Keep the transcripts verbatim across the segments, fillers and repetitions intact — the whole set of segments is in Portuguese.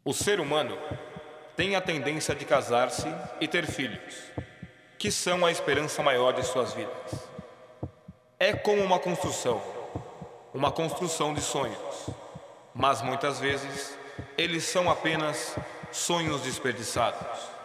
O ser humano tem a tendência de casar-se e ter filhos, que são a esperança maior de suas vidas. É como uma construção, uma construção de sonhos, mas muitas vezes eles são apenas sonhos desperdiçados.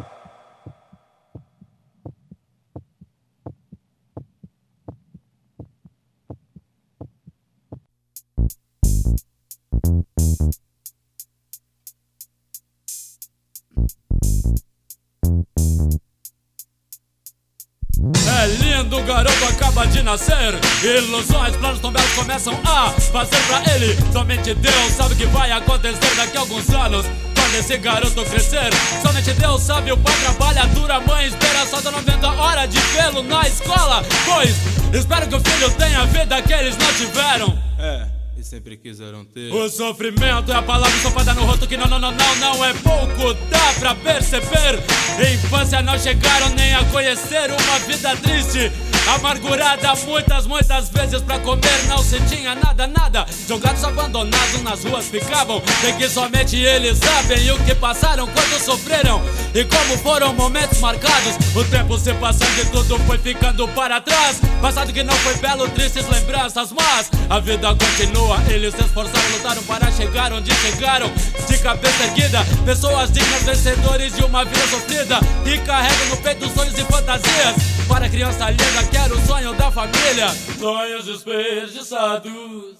É lindo, o garoto acaba de nascer. Ilusões, planos tão belos começam a fazer pra ele. Somente Deus sabe o que vai acontecer daqui a alguns anos, quando esse garoto crescer. Somente Deus sabe, o pai trabalha dura, a mãe espera só da noventa horas de vê-lo na escola. Pois, espero que o filho tenha a vida que eles não tiveram. É, e sempre quiseram ter. O sofrimento é a palavra sopada no rosto que não, não, não, não, não é pouco, dá pra perceber. Infância não chegaram nem a conhecer uma vida triste, amargurada muitas, muitas vezes pra comer não se tinha nada, nada. Jogados abandonados nas ruas ficavam, de que somente eles sabem o que passaram quando sofreram e como foram momentos marcados. O tempo se passando e tudo foi ficando para trás. Passado que não foi belo, tristes lembranças, mas a vida continua. Eles se esforçaram, lutaram para chegar onde chegaram, de cabeça erguida, pessoas dignas, vencedores de uma vida sofrida, que carregam no peito sonhos e fantasias. Para a criança linda quero o sonho da família. Sonhos desperdiçados,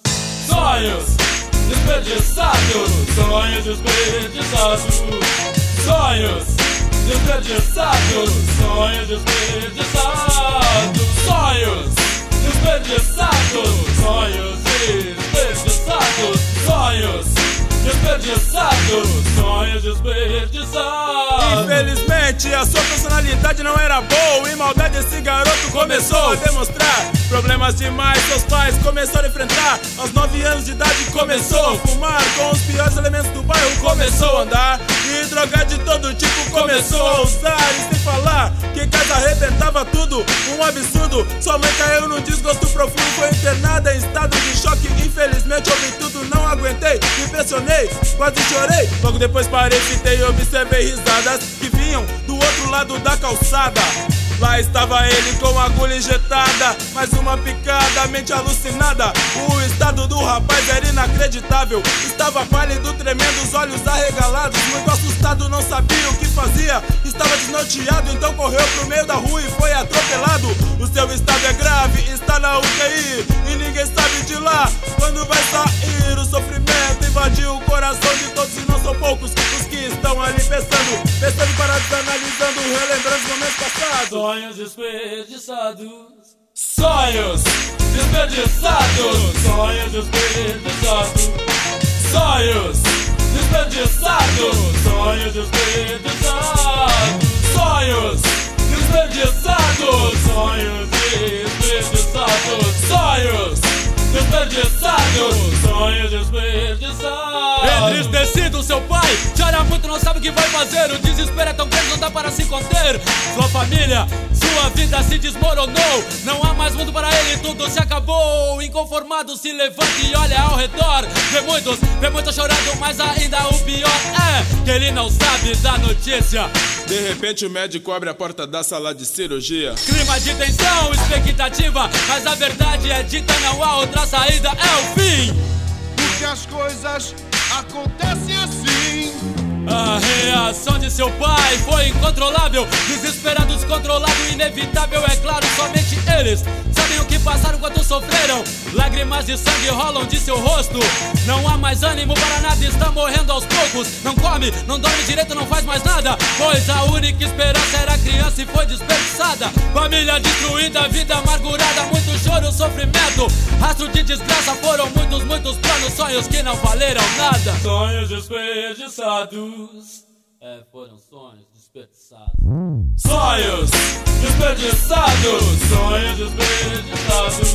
sonhos desperdiçados, sonhos desperdiçados, sonhos desperdiçados, sonhos desperdiçados, sonhos desperdiçados, sonhos desperdiçados, sonhos desperdiçados, sonhos desperdiçados. Infelizmente a sua personalidade não era boa, e maldade esse garoto começou a demonstrar. Problemas demais seus pais começaram a enfrentar. Aos nove anos de idade começou a fumar, com os piores elementos do bairro começou a andar, e droga de todo tipo começou a usar. E sem falar que em casa arrebentava tudo, um absurdo. Sua mãe caiu num desgosto profundo, foi internada em estado de choque. Infelizmente ouvi tudo, não aguentei, me impressionei, quase chorei. Logo depois parei, fitei e observei risadas que vinham do outro lado da calçada. Lá estava ele com a agulha injetada, mais uma picada, mente alucinada. O estado do rapaz era inacreditável, estava pálido, tremendo, os olhos arregalados, muito assustado, não sabia o que fazia, estava desnorteado, então correu pro meio da rua e foi atropelado. O seu estado é grave, está na U T I e ninguém sabe de lá quando vai sair. O sofrimento invadiu o coração de todos e não são poucos os que estão ali pensando, pensando, parados, analisando, relembrando os momentos passados. Sonhos desperdiçados, sonhos desperdiçados, sonhos desperdiçados, sonhos desperdiçados, sonhos desperdiçados, sonhos desperdiçados, sonhos desperdiçados, sonhos desperdiçados, sonhos desperdiçados. Entristecido, seu pai chora muito, não sabe o que vai fazer. O desespero é tão grande, não dá para se conter. Sua família, sua vida se desmoronou, não há mais mundo para ele, tudo se acabou. Inconformado se levanta e olha ao redor, vê muitos, vê muitos chorando, mas ainda o pior é que ele não sabe da notícia. De repente o médico abre a porta da sala de cirurgia. Clima de tensão, expectativa, mas a verdade é dita, não há outra saída, é o fim. Porque as coisas acontecem assim. A reação de seu pai foi incontrolável, desesperado, descontrolado, inevitável, é claro, somente eles sabem o que passaram quando sofreram. Lágrimas de sangue rolam de seu rosto, não há mais ânimo para nada, está morrendo aos poucos. Não come, não dorme direito, não faz mais nada, pois a única esperança era criança e foi desperdiçada. Família destruída, vida amargurada, muito choro, sofrimento, rastro de desgraça. Foram muitos, muitos planos, sonhos que não valeram nada. Sonhos desperdiçados. É, foram sonhos desperdiçados. Sonhos desperdiçados, sonhos desperdiçados,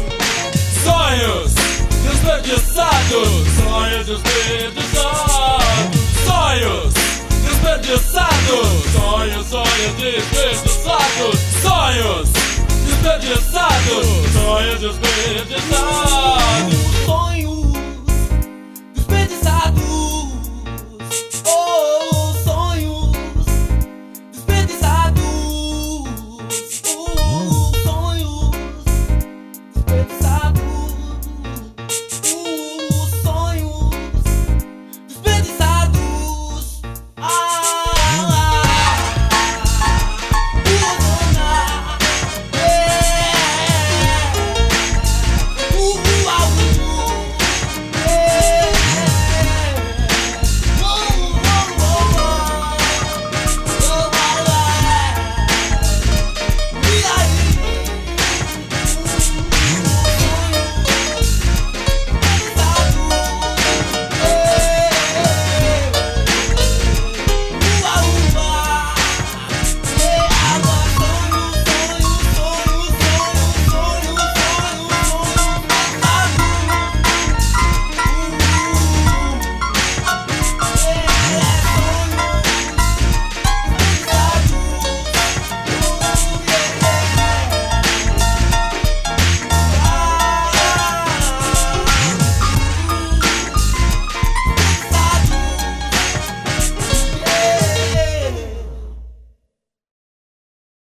sonhos desperdiçados, sonhos desperdiçados, sonhos desperdiçados, sonhos, sonhos desperdiçados, sonhos desperdiçados, sonhos desperdiçados.